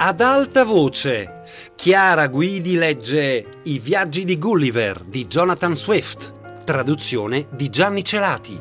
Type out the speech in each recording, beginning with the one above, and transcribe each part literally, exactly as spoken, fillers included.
Ad alta voce, Chiara Guidi legge I viaggi di Gulliver di Jonathan Swift, traduzione di Gianni Celati.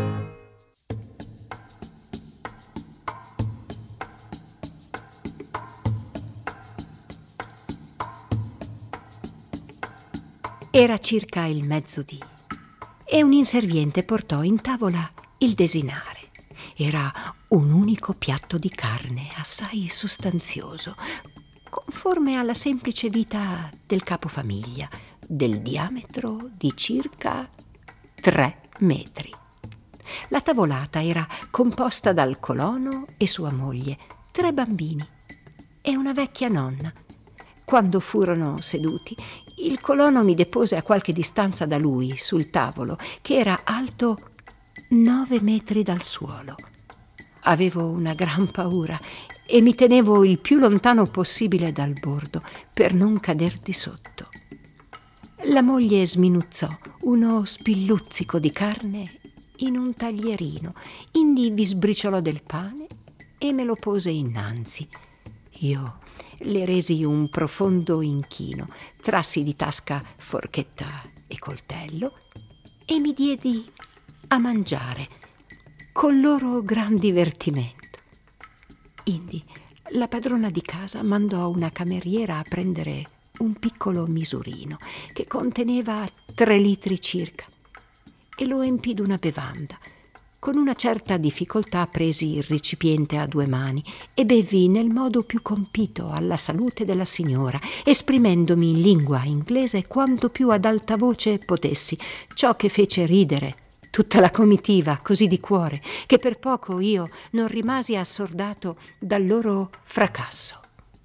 Era circa il mezzodì e un inserviente portò in tavola il desinare. Era un unico piatto di carne assai sostanzioso, conforme alla semplice vita del capofamiglia, del diametro di circa tre metri. La tavolata era composta dal colono e sua moglie, tre bambini e una vecchia nonna. Quando furono seduti, il colono mi depose a qualche distanza da lui, sul tavolo, che era alto nove metri dal suolo. Avevo una gran paura e mi tenevo il più lontano possibile dal bordo per non cader di sotto. La moglie sminuzzò uno spilluzzico di carne in un taglierino, indi vi sbriciolò del pane e me lo pose innanzi. Io le resi un profondo inchino, trassi di tasca forchetta e coltello e mi diedi a mangiare con loro gran divertimento. Indi la padrona di casa mandò una cameriera a prendere un piccolo misurino che conteneva tre litri circa e lo empì d'una bevanda. Con una certa difficoltà presi il recipiente a due mani e bevi nel modo più compito alla salute della signora, esprimendomi in lingua inglese quanto più ad alta voce potessi, ciò che fece ridere tutta la comitiva così di cuore che per poco io non rimasi assordato dal loro fracasso.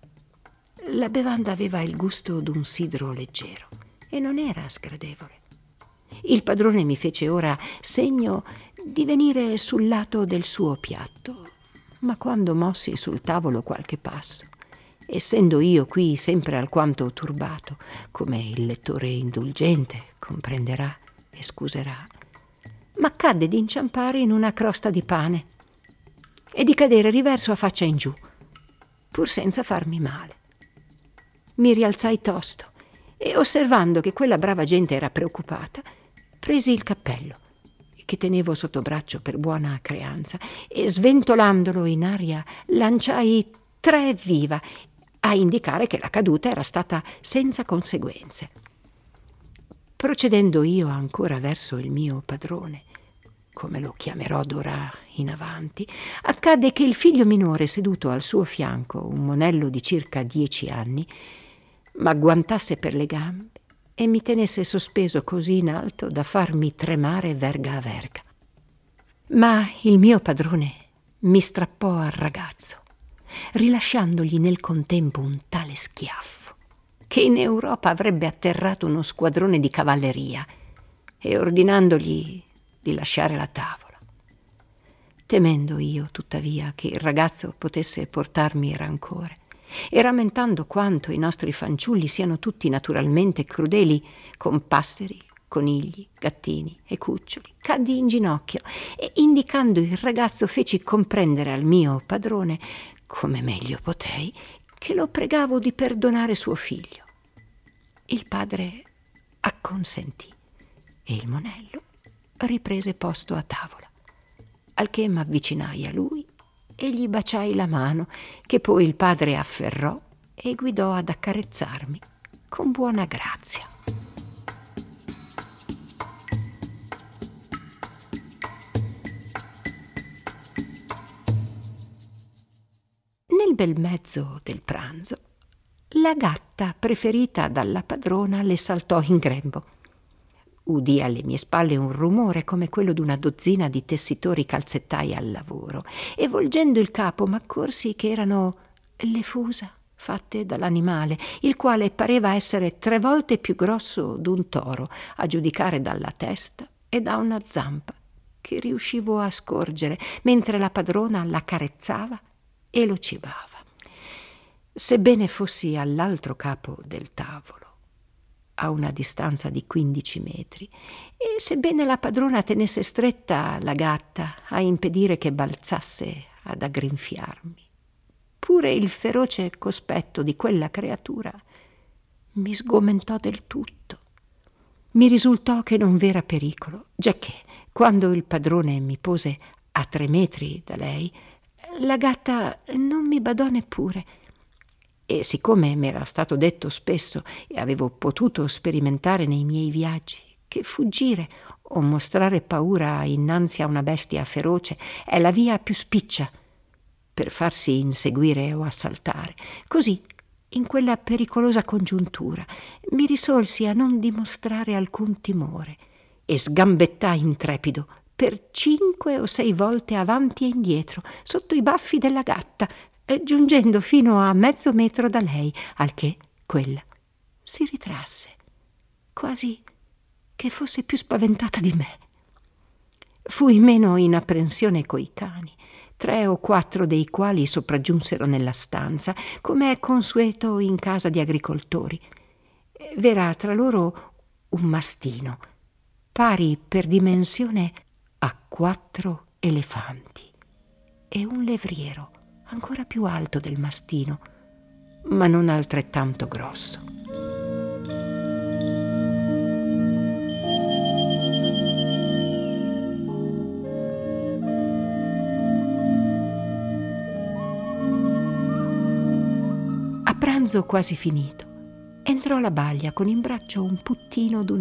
La bevanda aveva il gusto d'un sidro leggero e non era sgradevole. Il padrone mi fece ora segno di venire sul lato del suo piatto, ma quando mossi sul tavolo qualche passo, essendo io qui sempre alquanto turbato, come il lettore indulgente comprenderà e scuserà, m'accadde di inciampare in una crosta di pane e di cadere riverso a faccia in giù, pur senza farmi male. Mi rialzai tosto e, osservando che quella brava gente era preoccupata, presi il cappello, che tenevo sotto braccio per buona creanza, e sventolandolo in aria lanciai tre evviva a indicare che la caduta era stata senza conseguenze. Procedendo io ancora verso il mio padrone, come lo chiamerò d'ora in avanti, accadde che il figlio minore seduto al suo fianco, un monello di circa dieci anni, m'agguantasse per le gambe e mi tenesse sospeso così in alto da farmi tremare verga a verga. Ma il mio padrone mi strappò al ragazzo, rilasciandogli nel contempo un tale schiaffo che in Europa avrebbe atterrato uno squadrone di cavalleria, e ordinandogli di lasciare la tavola. Temendo io, tuttavia, che il ragazzo potesse portarmi rancore, e rammentando quanto i nostri fanciulli siano tutti naturalmente crudeli con passeri, conigli, gattini e cuccioli, caddi in ginocchio e, indicando il ragazzo, feci comprendere al mio padrone, come meglio potei, che lo pregavo di perdonare suo figlio. Il padre acconsentì e il monello riprese posto a tavola, al che m'avvicinai a lui e gli baciai la mano, che poi il padre afferrò e guidò ad accarezzarmi con buona grazia. Nel bel mezzo del pranzo, la gatta preferita dalla padrona le saltò in grembo. Udì alle mie spalle un rumore come quello d'una dozzina di tessitori calzettai al lavoro, e volgendo il capo m'accorsi che erano le fusa fatte dall'animale, il quale pareva essere tre volte più grosso d'un toro, a giudicare dalla testa e da una zampa che riuscivo a scorgere mentre la padrona l'accarezzava e lo cibava. Sebbene fossi all'altro capo del tavolo, a una distanza di quindici metri, e sebbene la padrona tenesse stretta la gatta a impedire che balzasse ad aggrinfiarmi, Eppure il feroce cospetto di quella creatura mi sgomentò del tutto. Mi risultò che non v'era pericolo, giacché quando il padrone mi pose a tre metri da lei, la gatta non mi badò neppure. E siccome m'era stato detto spesso e avevo potuto sperimentare nei miei viaggi che fuggire o mostrare paura innanzi a una bestia feroce è la via più spiccia per farsi inseguire o assaltare, così in quella pericolosa congiuntura mi risolsi a non dimostrare alcun timore e sgambettai intrepido per cinque o sei volte avanti e indietro sotto i baffi della gatta, giungendo fino a mezzo metro da lei, al che quella si ritrasse, quasi che fosse più spaventata di me. Fui meno in apprensione coi cani, tre o quattro dei quali sopraggiunsero nella stanza, come è consueto in casa di agricoltori. V'era tra loro un mastino, pari per dimensione a quattro elefanti, e un levriero ancora più alto del mastino, ma non altrettanto grosso. A pranzo quasi finito, entrò la baglia con in braccio un puttino d'un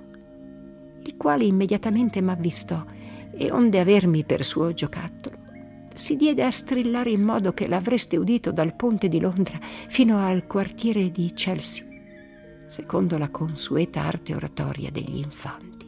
anno, il quale immediatamente m'avvistò e, onde avermi per suo giocattolo, si diede a strillare in modo che l'avreste udito dal ponte di Londra fino al quartiere di Chelsea, secondo la consueta arte oratoria degli infanti.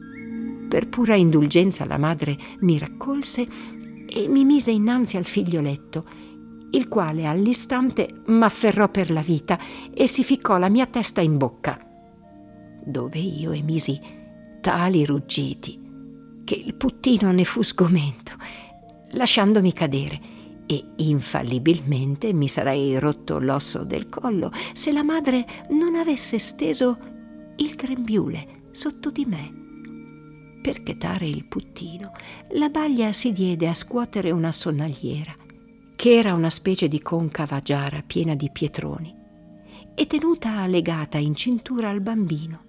Per pura indulgenza la madre mi raccolse e mi mise innanzi al figlioletto, il quale all'istante m'afferrò per la vita e si ficcò la mia testa in bocca, dove io emisi tali ruggiti che il puttino ne fu sgomento, lasciandomi cadere, e infallibilmente mi sarei rotto l'osso del collo se la madre non avesse steso il grembiule sotto di me. Per chetare il puttino, la baglia si diede a scuotere una sonnalliera, che era una specie di concava giara piena di pietroni, e tenuta legata in cintura al bambino.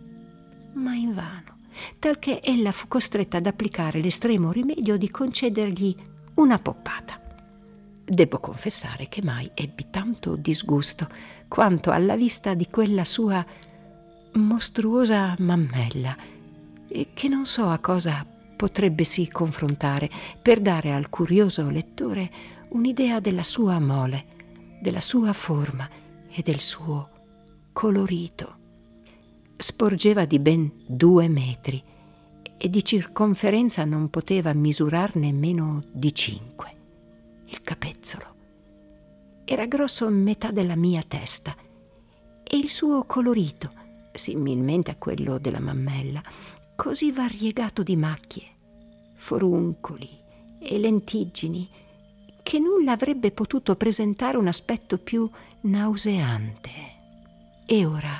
Ma invano, talché ella fu costretta ad applicare l'estremo rimedio di concedergli una poppata. Debbo confessare che mai ebbi tanto disgusto quanto alla vista di quella sua mostruosa mammella, che non so a cosa potrebbesi confrontare per dare al curioso lettore un'idea della sua mole, della sua forma e del suo colorito. Sporgeva di ben due metri e di circonferenza non poteva misurar nemmeno di cinque. Il capezzolo era grosso metà della mia testa e il suo colorito, similmente a quello della mammella, così variegato di macchie, foruncoli e lentiggini, che nulla avrebbe potuto presentare un aspetto più nauseante. E ora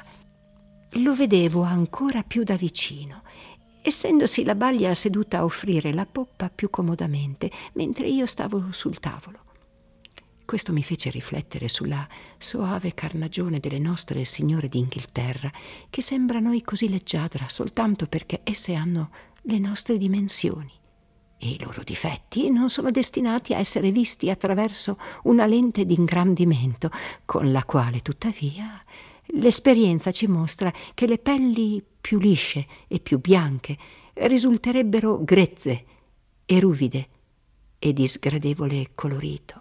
lo vedevo ancora più da vicino, essendosi la baglia seduta a offrire la poppa più comodamente, mentre io stavo sul tavolo. Questo mi fece riflettere sulla soave carnagione delle nostre signore d'Inghilterra, che sembra a noi così leggiadra soltanto perché esse hanno le nostre dimensioni, e i loro difetti non sono destinati a essere visti attraverso una lente di ingrandimento, con la quale tuttavia l'esperienza ci mostra che le pelli più lisce e più bianche risulterebbero grezze e ruvide e di sgradevole colorito.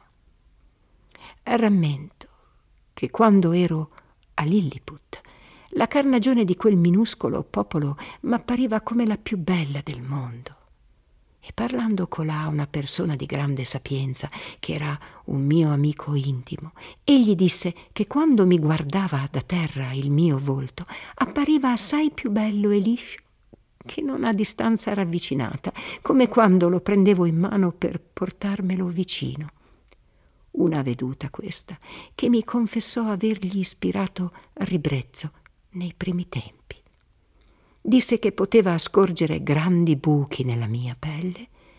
Rammento che quando ero a Lilliput la carnagione di quel minuscolo popolo m'appariva come la più bella del mondo, e parlando colà una persona di grande sapienza, che era un mio amico intimo, egli disse che quando mi guardava da terra il mio volto appariva assai più bello e liscio che non a distanza ravvicinata, come quando lo prendevo in mano per portarmelo vicino. Una veduta questa che mi confessò avergli ispirato ribrezzo nei primi tempi. Disse che poteva scorgere grandi buchi nella mia pelle,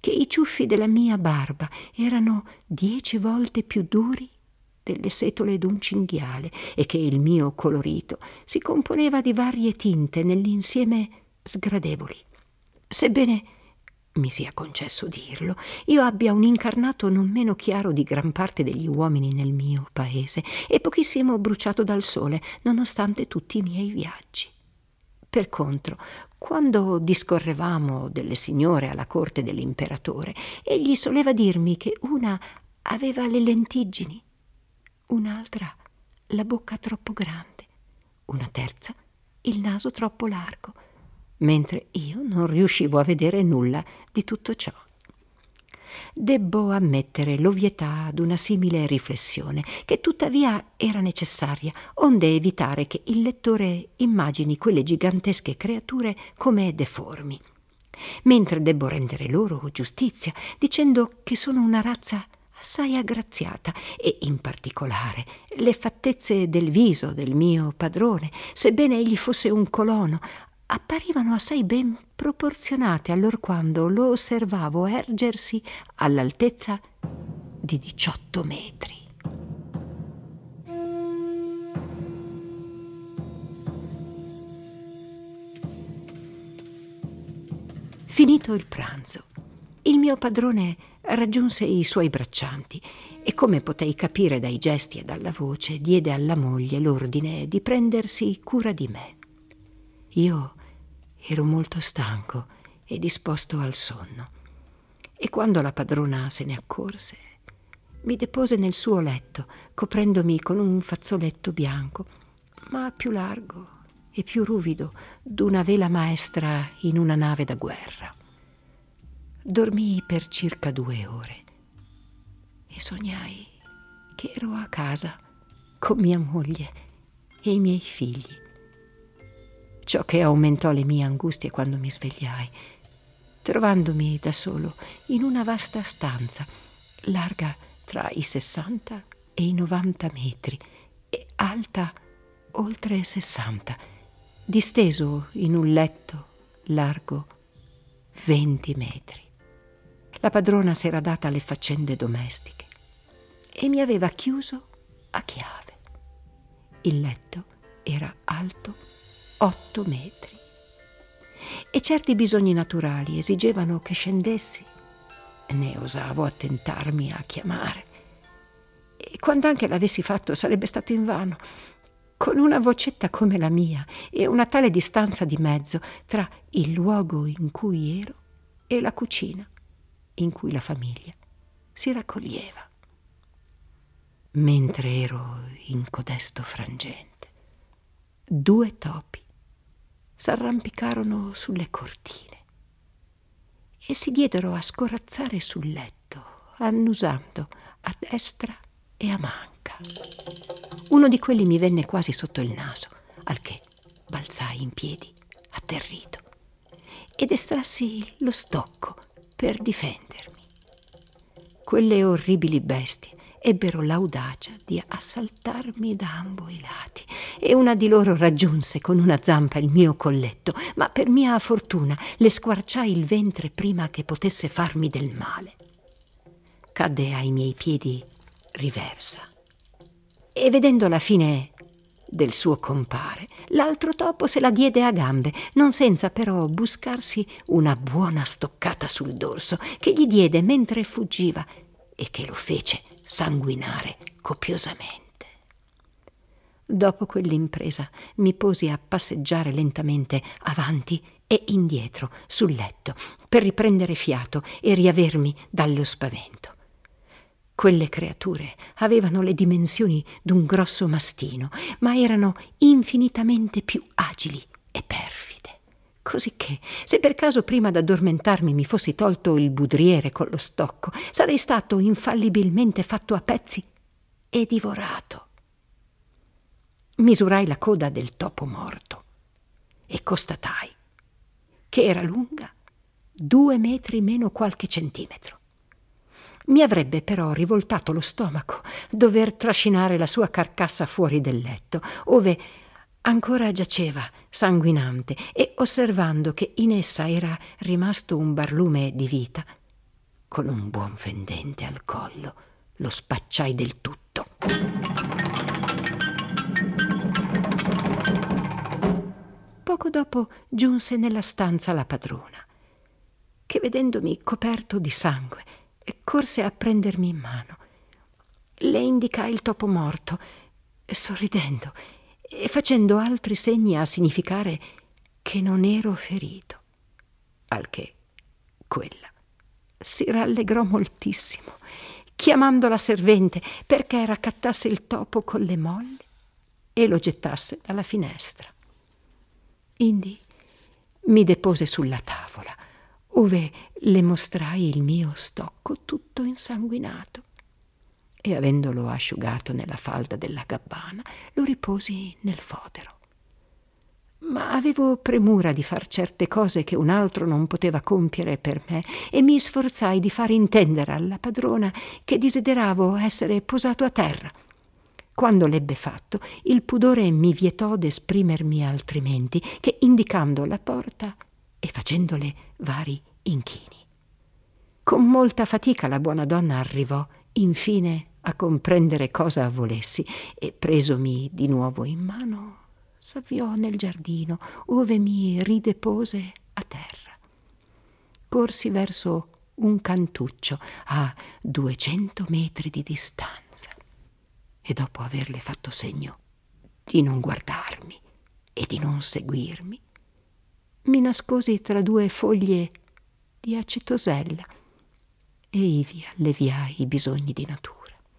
che i ciuffi della mia barba erano dieci volte più duri delle setole d'un cinghiale e che il mio colorito si componeva di varie tinte nell'insieme sgradevoli. Sebbene, mi sia concesso dirlo, io abbia un incarnato non meno chiaro di gran parte degli uomini nel mio paese e pochissimo bruciato dal sole, nonostante tutti i miei viaggi. Per contro, quando discorrevamo delle signore alla corte dell'imperatore, egli soleva dirmi che una aveva le lentiggini, un'altra la bocca troppo grande, una terza il naso troppo largo, mentre io non riuscivo a vedere nulla di tutto ciò. Debbo ammettere l'ovvietà d'una simile riflessione, che tuttavia era necessaria, onde evitare che il lettore immagini quelle gigantesche creature come deformi, mentre debbo rendere loro giustizia, dicendo che sono una razza assai aggraziata e in particolare le fattezze del viso del mio padrone, sebbene egli fosse un colono, apparivano assai ben proporzionate allorquando lo osservavo ergersi all'altezza di diciotto metri. Finito il pranzo, il mio padrone raggiunse i suoi braccianti e, come potei capire dai gesti e dalla voce, diede alla moglie l'ordine di prendersi cura di me. Io ero molto stanco e disposto al sonno, e quando la padrona se ne accorse, mi depose nel suo letto, coprendomi con un fazzoletto bianco, ma più largo e più ruvido d'una vela maestra in una nave da guerra. Dormii per circa due ore e sognai che ero a casa con mia moglie e i miei figli. Ciò che aumentò le mie angustie quando mi svegliai, trovandomi da solo in una vasta stanza, larga tra i sessanta e i novanta metri e alta oltre sessanta, disteso in un letto largo venti metri. La padrona s'era data alle faccende domestiche e mi aveva chiuso a chiave. Il letto era alto otto metri e certi bisogni naturali esigevano che scendessi. Ne osavo attentarmi a chiamare e quand'anche l'avessi fatto sarebbe stato invano. Con una vocetta come la mia e una tale distanza di mezzo tra il luogo in cui ero e la cucina in cui la famiglia si raccoglieva. Mentre ero in codesto frangente, due topi s'arrampicarono sulle cortine e si diedero a scorazzare sul letto, annusando a destra e a manca. Uno di quelli mi venne quasi sotto il naso, al che balzai in piedi, atterrito, ed estrassi lo stocco per difendermi. Quelle orribili bestie ebbero l'audacia di assaltarmi da ambo i lati e una di loro raggiunse con una zampa il mio colletto, ma per mia fortuna le squarciai il ventre prima che potesse farmi del male. Cadde ai miei piedi riversa e, vedendo la fine del suo compare, l'altro topo se la diede a gambe, non senza però buscarsi una buona stoccata sul dorso che gli diede mentre fuggiva e che lo fece sanguinare copiosamente. Dopo quell'impresa mi posi a passeggiare lentamente avanti e indietro sul letto per riprendere fiato e riavermi dallo spavento. Quelle creature avevano le dimensioni d'un grosso mastino, ma erano infinitamente più agili e perfide, cosicché se per caso prima d'addormentarmi mi fossi tolto il budriere con lo stocco, sarei stato infallibilmente fatto a pezzi e divorato. Misurai la coda del topo morto e constatai che era lunga due metri meno qualche centimetro. Mi avrebbe però rivoltato lo stomaco dover trascinare la sua carcassa fuori del letto, ove ancora giaceva sanguinante, e osservando che in essa era rimasto un barlume di vita, con un buon fendente al collo, lo spacciai del tutto. Poco dopo giunse nella stanza la padrona, che vedendomi coperto di sangue corse a prendermi in mano. Le indicai il topo morto, sorridendo e facendo altri segni a significare che non ero ferito, al che quella si rallegrò moltissimo, chiamando la servente perché raccattasse il topo con le molle e lo gettasse dalla finestra. Indi mi depose sulla tavola, ove le mostrai il mio stocco tutto insanguinato, e avendolo asciugato nella falda della gabbana lo riposi nel fodero. Ma avevo premura di far certe cose che un altro non poteva compiere per me, e mi sforzai di far intendere alla padrona che desideravo essere posato a terra. Quando l'ebbe fatto, il pudore mi vietò d'esprimermi altrimenti che indicando la porta e facendole vari inchini. Con molta fatica la buona donna arrivò infine a comprendere cosa volessi, e presomi di nuovo in mano s'avviò nel giardino, ove mi ridepose a terra. Corsi verso un cantuccio a duecento metri di distanza, e dopo averle fatto segno di non guardarmi e di non seguirmi, mi nascosi tra due foglie di acetosella e ivi alleviai i bisogni di natura.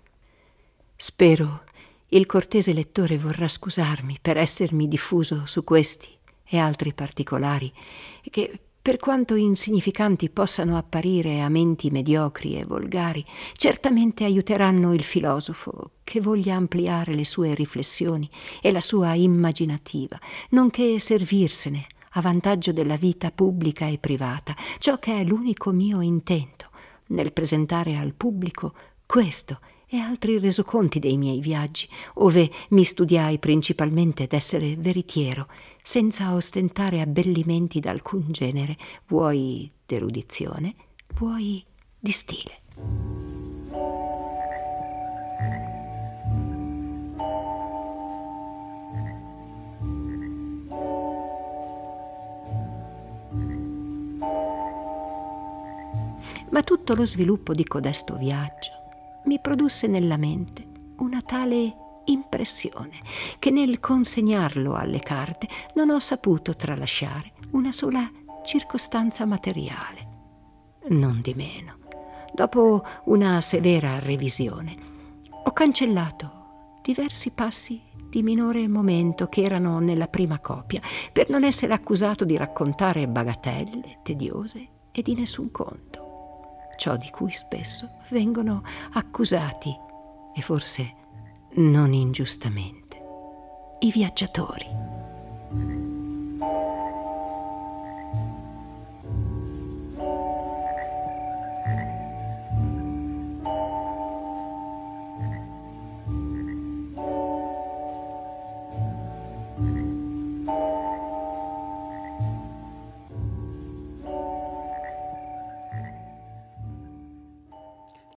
Spero il cortese lettore vorrà scusarmi per essermi diffuso su questi e altri particolari che, per quanto insignificanti possano apparire a menti mediocri e volgari, certamente aiuteranno il filosofo che voglia ampliare le sue riflessioni e la sua immaginativa, nonché servirsene a vantaggio della vita pubblica e privata, ciò che è l'unico mio intento nel presentare al pubblico questo e altri resoconti dei miei viaggi, ove mi studiai principalmente d'essere veritiero, senza ostentare abbellimenti d'alcun genere, vuoi d'erudizione, vuoi di stile. Ma tutto lo sviluppo di codesto viaggio mi produsse nella mente una tale impressione che nel consegnarlo alle carte non ho saputo tralasciare una sola circostanza materiale. Non di meno, dopo una severa revisione, ho cancellato diversi passi di minore momento che erano nella prima copia, per non essere accusato di raccontare bagatelle tediose e di nessun conto, ciò di cui spesso vengono accusati, e forse non ingiustamente, i viaggiatori.